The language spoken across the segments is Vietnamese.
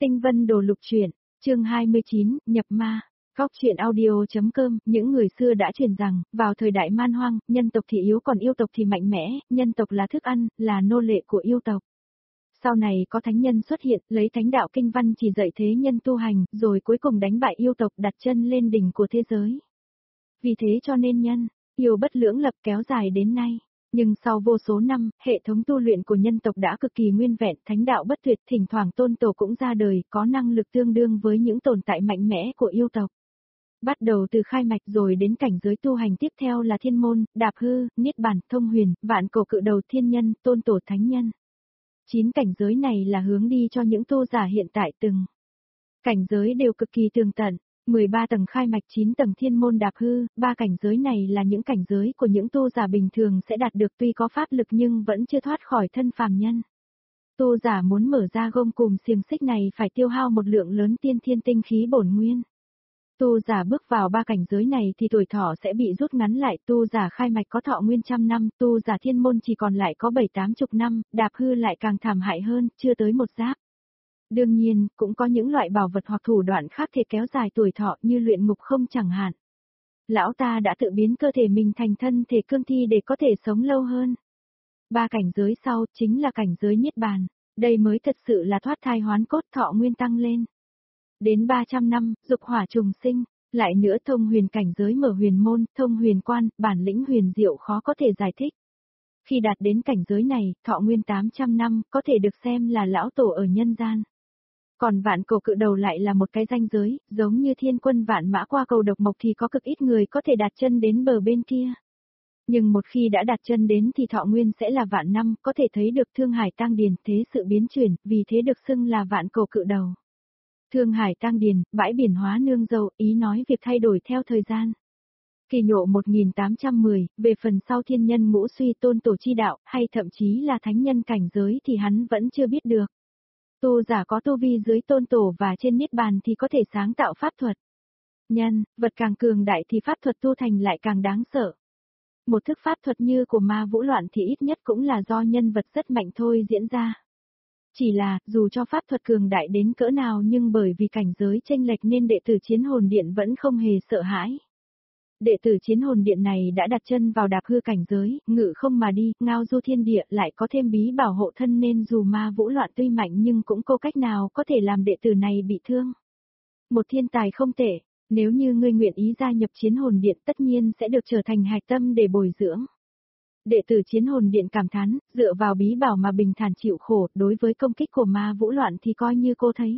Tinh Vân Đồ Lục Truyện, chương 29, Nhập Ma. Góc truyện audio.com, những người xưa đã truyền rằng, vào thời đại man hoang, nhân tộc thì yếu còn yêu tộc thì mạnh mẽ, nhân tộc là thức ăn, là nô lệ của yêu tộc. Sau này có thánh nhân xuất hiện, lấy thánh đạo kinh văn chỉ dạy thế nhân tu hành, rồi cuối cùng đánh bại yêu tộc đặt chân lên đỉnh của thế giới. Vì thế cho nên nhân, yêu bất lưỡng lập kéo dài đến nay. Nhưng sau vô số năm, hệ thống tu luyện của nhân tộc đã cực kỳ nguyên vẹn, thánh đạo bất tuyệt, thỉnh thoảng tôn tổ cũng ra đời, có năng lực tương đương với những tồn tại mạnh mẽ của yêu tộc. Bắt đầu từ khai mạch rồi đến cảnh giới tu hành tiếp theo là thiên môn, đạp hư, niết bàn, thông huyền, vạn cổ cự đầu thiên nhân, tôn tổ thánh nhân. 9 cảnh giới này là hướng đi cho những tu giả hiện tại từng. Cảnh giới đều cực kỳ tường tận. 13 tầng khai mạch 9 tầng thiên môn đạp hư, 3 cảnh giới này là những cảnh giới của những tu giả bình thường sẽ đạt được tuy có pháp lực nhưng vẫn chưa thoát khỏi thân phàm nhân. Tu giả muốn mở ra gông cùm xiềng xích này phải tiêu hao một lượng lớn tiên thiên tinh khí bổn nguyên. Tu giả bước vào 3 cảnh giới này thì tuổi thọ sẽ bị rút ngắn lại, tu giả khai mạch có thọ nguyên 100 năm, tu giả thiên môn chỉ còn lại có 7-80 năm, đạp hư lại càng thảm hại hơn, chưa tới một giáp. Đương nhiên, cũng có những loại bảo vật hoặc thủ đoạn khác thể kéo dài tuổi thọ như luyện ngục không chẳng hạn. Lão ta đã tự biến cơ thể mình thành thân thể cương thi để có thể sống lâu hơn. 3 cảnh giới sau chính là cảnh giới niết bàn, đây mới thật sự là thoát thai hoán cốt, thọ nguyên tăng lên. Đến 300 năm, dục hỏa trùng sinh, lại nữa thông huyền cảnh giới mở huyền môn, thông huyền quan, bản lĩnh huyền diệu khó có thể giải thích. Khi đạt đến cảnh giới này, thọ nguyên 800 năm, có thể được xem là lão tổ ở nhân gian. Còn vạn cổ cự đầu lại là một cái ranh giới, giống như thiên quân vạn mã qua cầu độc mộc thì có cực ít người có thể đặt chân đến bờ bên kia. Nhưng một khi đã đặt chân đến thì thọ nguyên sẽ là vạn năm, có thể thấy được Thương Hải Tang Điền, thế sự biến chuyển, vì thế được xưng là vạn cổ cự đầu. Thương Hải Tang Điền, bãi biển hóa nương dâu, ý nói việc thay đổi theo thời gian. Kỳ nhộ 1810, về phần sau thiên nhân ngũ suy tôn tổ chi đạo, hay thậm chí là thánh nhân cảnh giới thì hắn vẫn chưa biết được. Tu giả có tu vi dưới tôn tổ và trên niết bàn thì có thể sáng tạo pháp thuật. Nhân, vật càng cường đại thì pháp thuật tu thành lại càng đáng sợ. Một thức pháp thuật như của ma vũ loạn thì ít nhất cũng là do nhân vật rất mạnh thôi diễn ra. Chỉ là, dù cho pháp thuật cường đại đến cỡ nào nhưng bởi vì cảnh giới chênh lệch nên đệ tử Chiến Hồn Điện vẫn không hề sợ hãi. Đệ tử Chiến Hồn Điện này đã đặt chân vào đạp hư cảnh giới, ngự không mà đi, ngao du thiên địa, lại có thêm bí bảo hộ thân nên dù ma vũ loạn tuy mạnh nhưng cũng có cách nào có thể làm đệ tử này bị thương. Một thiên tài không tệ, nếu như ngươi nguyện ý gia nhập Chiến Hồn Điện tất nhiên sẽ được trở thành hạch tâm để bồi dưỡng. Đệ tử Chiến Hồn Điện cảm thán, dựa vào bí bảo mà bình thản chịu khổ, đối với công kích của ma vũ loạn thì coi như cô thấy.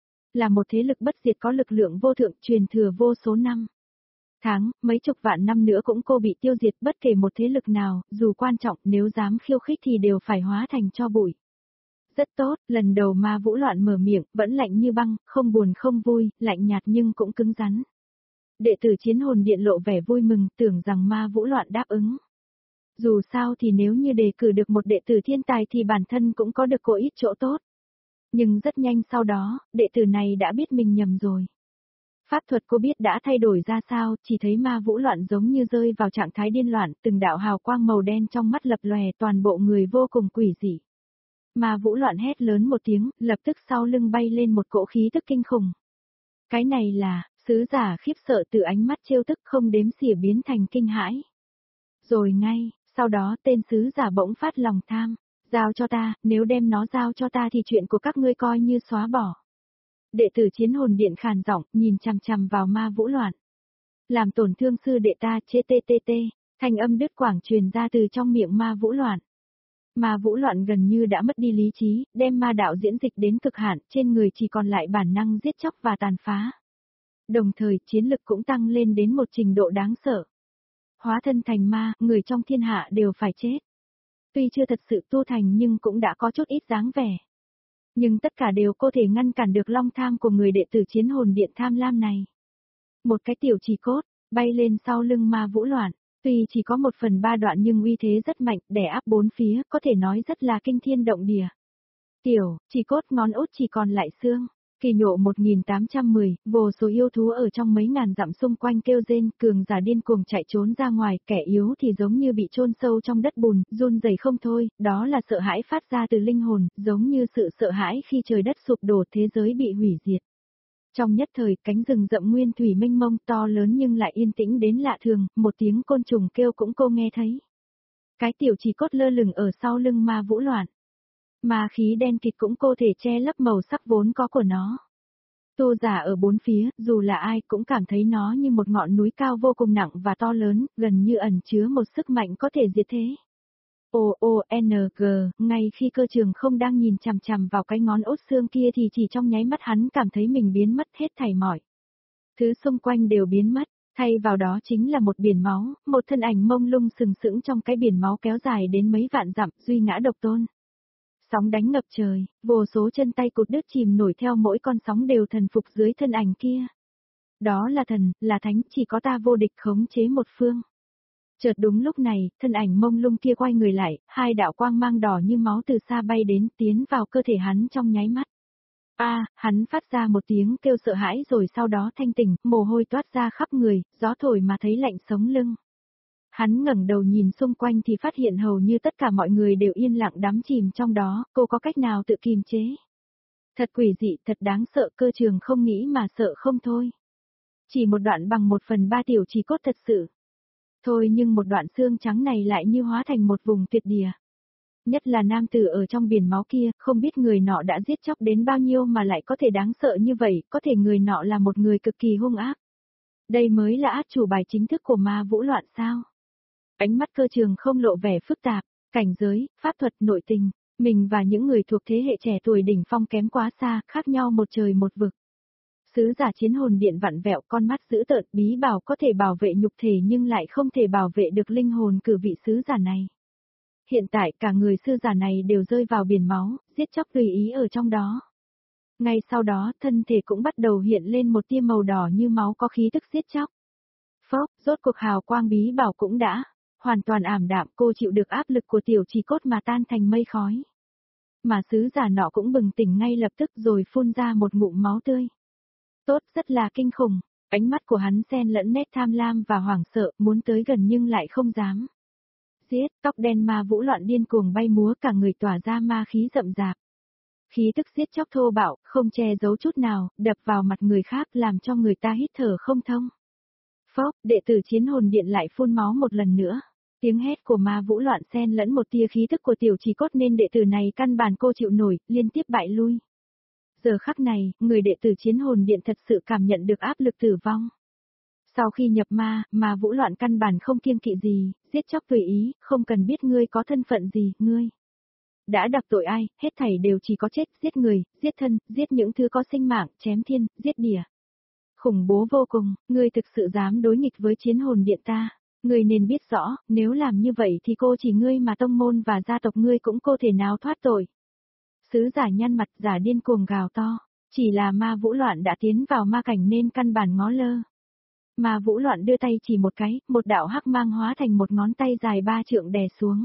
Là một thế lực bất diệt có lực lượng vô thượng truyền thừa vô số năm. Tháng, mấy chục vạn năm nữa cũng cô bị tiêu diệt bất kể một thế lực nào, dù quan trọng nếu dám khiêu khích thì đều phải hóa thành tro bụi. Rất tốt, lần đầu ma vũ loạn mở miệng, vẫn lạnh như băng, không buồn không vui, lạnh nhạt nhưng cũng cứng rắn. Đệ tử Chiến Hồn Điện lộ vẻ vui mừng, tưởng rằng ma vũ loạn đáp ứng. Dù sao thì nếu như đề cử được một đệ tử thiên tài thì bản thân cũng có được ít chỗ tốt. Nhưng rất nhanh sau đó, đệ tử này đã biết mình nhầm rồi. Pháp thuật cô biết đã thay đổi ra sao, chỉ thấy ma vũ loạn giống như rơi vào trạng thái điên loạn, từng đạo hào quang màu đen trong mắt lập lòe, toàn bộ người vô cùng quỷ dị. Ma vũ loạn hét lớn một tiếng, lập tức sau lưng bay lên một cỗ khí tức kinh khủng. Cái này là, sứ giả khiếp sợ từ ánh mắt trêu tức không đếm xỉa biến thành kinh hãi. Rồi ngay, sau đó tên sứ giả bỗng phát lòng tham, giao cho ta, nếu đem nó giao cho ta thì chuyện của các ngươi coi như xóa bỏ. Đệ tử Chiến Hồn Điện khàn giọng, nhìn chằm chằm vào ma vũ loạn. Làm tổn thương sư đệ ta, chê tê tê tê, thanh âm đứt quãng truyền ra từ trong miệng ma vũ loạn. Ma vũ loạn gần như đã mất đi lý trí, đem ma đạo diễn dịch đến cực hạn, trên người chỉ còn lại bản năng giết chóc và tàn phá. Đồng thời, chiến lực cũng tăng lên đến một trình độ đáng sợ. Hóa thân thành ma, người trong thiên hạ đều phải chết. Tuy chưa thật sự tu thành nhưng cũng đã có chút ít dáng vẻ. Nhưng tất cả đều có thể ngăn cản được long tham của người đệ tử Chiến Hồn Điện tham lam này. Một cái tiểu chỉ cốt, bay lên sau lưng ma vũ loạn, tuy chỉ có 1/3 đoạn nhưng uy thế rất mạnh, đè áp bốn phía, có thể nói rất là kinh thiên động địa. Tiểu, chỉ cốt ngón út chỉ còn lại xương. Kỳ nhộ 1810, vô số yêu thú ở trong mấy ngàn dặm xung quanh kêu rên, cường giả điên cuồng chạy trốn ra ngoài, kẻ yếu thì giống như bị chôn sâu trong đất bùn, run rẩy không thôi, đó là sợ hãi phát ra từ linh hồn, giống như sự sợ hãi khi trời đất sụp đổ, thế giới bị hủy diệt. Trong nhất thời, cánh rừng rậm nguyên thủy mênh mông to lớn nhưng lại yên tĩnh đến lạ thường, một tiếng côn trùng kêu cũng cô nghe thấy. Cái tiểu chỉ cốt lơ lửng ở sau lưng ma Vũ Loạn. Ma khí đen kịt cũng cô thể che lấp màu sắc vốn có của nó. Tu giả ở bốn phía, dù là ai cũng cảm thấy nó như một ngọn núi cao vô cùng nặng và to lớn, gần như ẩn chứa một sức mạnh có thể diệt thế. O-O-N-G, ngay khi cơ trường không đang nhìn chằm chằm vào cái ngón ốt xương kia thì chỉ trong nháy mắt hắn cảm thấy mình biến mất hết thảy mọi. Thứ xung quanh đều biến mất, thay vào đó chính là một biển máu, một thân ảnh mông lung sừng sững trong cái biển máu kéo dài đến mấy vạn dặm, duy ngã độc tôn. Sóng đánh ngập trời, vô số chân tay cụt đứt chìm nổi theo mỗi con sóng đều thần phục dưới thân ảnh kia. Đó là thần, là thánh, chỉ có ta vô địch khống chế một phương. Chợt đúng lúc này, thân ảnh mông lung kia quay người lại, hai đạo quang mang đỏ như máu từ xa bay đến, tiến vào cơ thể hắn trong nháy mắt. Hắn phát ra một tiếng kêu sợ hãi rồi sau đó thanh tỉnh, mồ hôi toát ra khắp người, gió thổi mà thấy lạnh sống lưng. Hắn ngẩng đầu nhìn xung quanh thì phát hiện hầu như tất cả mọi người đều yên lặng đắm chìm trong đó, cô có cách nào tự kiềm chế. Thật quỷ dị, thật đáng sợ, cơ trường không nghĩ mà sợ không thôi. Chỉ một đoạn bằng 1/3 tiểu chỉ cốt thật sự. Thôi nhưng một đoạn xương trắng này lại như hóa thành một vùng tuyệt địa. Nhất là nam tử ở trong biển máu kia, không biết người nọ đã giết chóc đến bao nhiêu mà lại có thể đáng sợ như vậy, có thể người nọ là một người cực kỳ hung ác. Đây mới là át chủ bài chính thức của ma Vũ Loạn sao? Ánh mắt cơ trường không lộ vẻ phức tạp, cảnh giới, pháp thuật, nội tình, mình và những người thuộc thế hệ trẻ tuổi đỉnh phong kém quá xa, khác nhau một trời một vực. Sứ giả chiến hồn điện vặn vẹo, con mắt dữ tợn, bí bảo có thể bảo vệ nhục thể nhưng lại không thể bảo vệ được linh hồn cử vị sứ giả này. Hiện tại cả người sư giả này đều rơi vào biển máu, giết chóc tùy ý ở trong đó. Ngay sau đó, thân thể cũng bắt đầu hiện lên một tia màu đỏ như máu có khí tức giết chóc. Phốc, rốt cuộc hào quang bí bảo cũng đã hoàn toàn ảm đạm, cô chịu được áp lực của tiểu chỉ cốt mà tan thành mây khói. Mà sứ giả nọ cũng bừng tỉnh ngay lập tức rồi phun ra một ngụm máu tươi. Tốt, rất là kinh khủng, ánh mắt của hắn xen lẫn nét tham lam và hoảng sợ, muốn tới gần nhưng lại không dám. Giết, tóc đen ma Vũ Loạn điên cuồng bay múa, cả người tỏa ra ma khí rậm rạp. Khí tức giết chóc thô bạo, không che giấu chút nào, đập vào mặt người khác làm cho người ta hít thở không thông. Phốc, đệ tử chiến hồn điện lại phun máu một lần nữa. Tiếng hét của ma Vũ Loạn xen lẫn một tia khí tức của tiểu chỉ cốt nên đệ tử này căn bản cô chịu nổi, liên tiếp bại lui. Giờ khắc này, người đệ tử chiến hồn điện thật sự cảm nhận được áp lực tử vong. Sau khi nhập ma Vũ Loạn căn bản không kiêng kỵ gì, giết chóc tùy ý, không cần biết ngươi có thân phận gì, ngươi đã đắc tội ai, hết thảy đều chỉ có chết, giết người, giết thân, giết những thứ có sinh mạng, chém thiên, giết địa. Khủng bố vô cùng, ngươi thực sự dám đối nghịch với chiến hồn điện ta. Ngươi nên biết rõ, nếu làm như vậy thì cô chỉ ngươi mà tông môn và gia tộc ngươi cũng cô thể nào thoát tội. Sứ giả nhăn mặt, giả điên cuồng gào to, chỉ là ma Vũ Loạn đã tiến vào ma cảnh nên căn bản ngó lơ. Ma Vũ Loạn đưa tay chỉ một cái, một đạo hắc mang hóa thành một ngón tay dài 3 trượng đè xuống.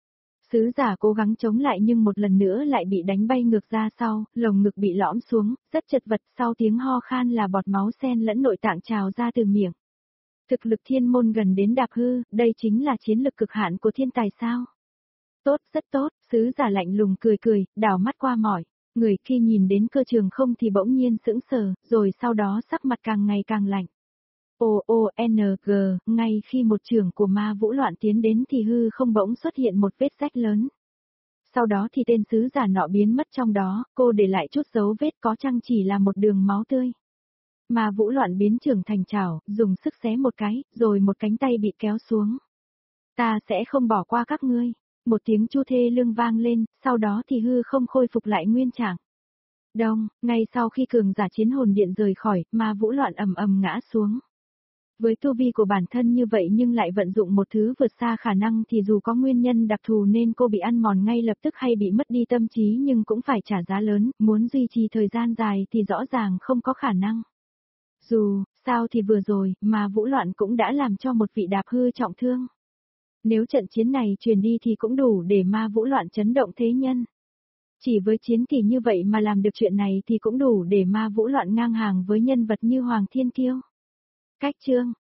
Sứ giả cố gắng chống lại nhưng một lần nữa lại bị đánh bay ngược ra sau, lồng ngực bị lõm xuống, rất chật vật, sau tiếng ho khan là bọt máu xen lẫn nội tạng trào ra từ miệng. Thực lực thiên môn gần đến đạp hư, đây chính là chiến lực cực hạn của thiên tài sao? Tốt, rất tốt, sứ giả lạnh lùng cười cười, đảo mắt qua mỏi. Người khi nhìn đến cơ trường không thì bỗng nhiên sững sờ, rồi sau đó sắc mặt càng ngày càng lạnh. O-O-N-G, ngay khi một trường của ma Vũ Loạn tiến đến thì hư không bỗng xuất hiện một vết rách lớn. Sau đó thì tên sứ giả nọ biến mất trong đó, cô để lại chút dấu vết có chăng chỉ là một đường máu tươi. Ma Vũ Loạn biến trưởng thành chảo, dùng sức xé một cái, rồi một cánh tay bị kéo xuống. Ta sẽ không bỏ qua các ngươi. Một tiếng chu thê lương vang lên, sau đó thì hư không khôi phục lại nguyên trạng. Đông, ngay sau khi cường giả chiến hồn điện rời khỏi, ma Vũ Loạn ầm ầm ngã xuống. Với tu vi của bản thân như vậy nhưng lại vận dụng một thứ vượt xa khả năng thì dù có nguyên nhân đặc thù nên cô bị ăn mòn ngay lập tức hay bị mất đi tâm trí nhưng cũng phải trả giá lớn, muốn duy trì thời gian dài thì rõ ràng không có khả năng. Dù, sao thì vừa rồi, mà Vũ Loạn cũng đã làm cho một vị đạp hư trọng thương. Nếu trận chiến này truyền đi thì cũng đủ để ma Vũ Loạn chấn động thế nhân. Chỉ với chiến kỳ như vậy mà làm được chuyện này thì cũng đủ để Ma Vũ loạn ngang hàng với nhân vật như Hoàng Thiên Kiêu. Cách chương